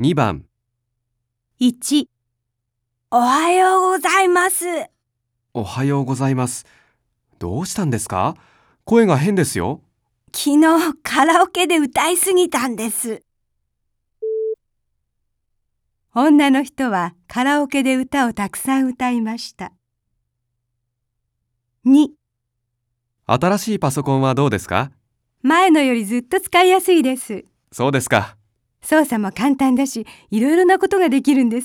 2番、 1、おはようございます。 おはようございます。どうしたんですか？声が変ですよ。 昨日カラオケで歌いすぎたんです。女の人はカラオケで歌をたくさん歌いました。2、 新しいパソコンはどうですか？ 前のよりずっと使いやすいです。 そうですか。 操作も簡単だし、いろいろなことができるんです。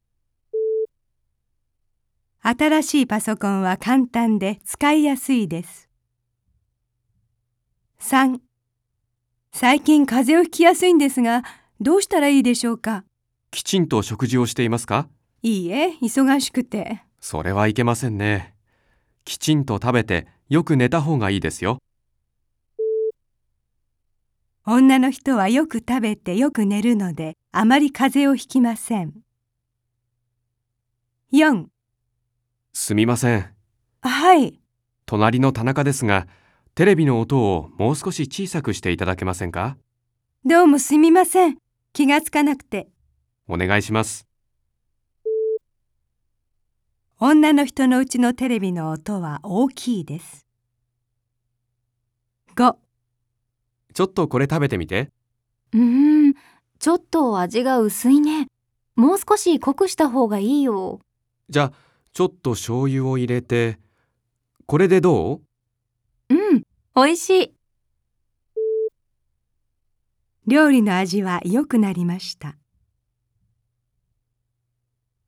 新しいパソコンは簡単で使いやすいです。3、最近風邪をひきやすいんですが、どうしたらいいでしょうか？ きちんと食事をしていますか？ いいえ、忙しくて。 それはいけませんね。きちんと食べてよく寝た方がいいですよ。 女の人はよく食べてよく寝るので、あまり風邪をひきません。4、 すみません。 はい。 隣の田中ですが、テレビの音をもう少し小さくしていただけませんか？ どうもすみません。気がつかなくて。 お願いします。 女の人のうちのテレビの音は大きいです。5、 ちょっとこれ食べてみて。 ちょっと味が薄いね。もう少し濃くした方がいいよ。 じゃあ、ちょっと醤油を入れて、これでどう？ 美味しい。 料理の味は良くなりました。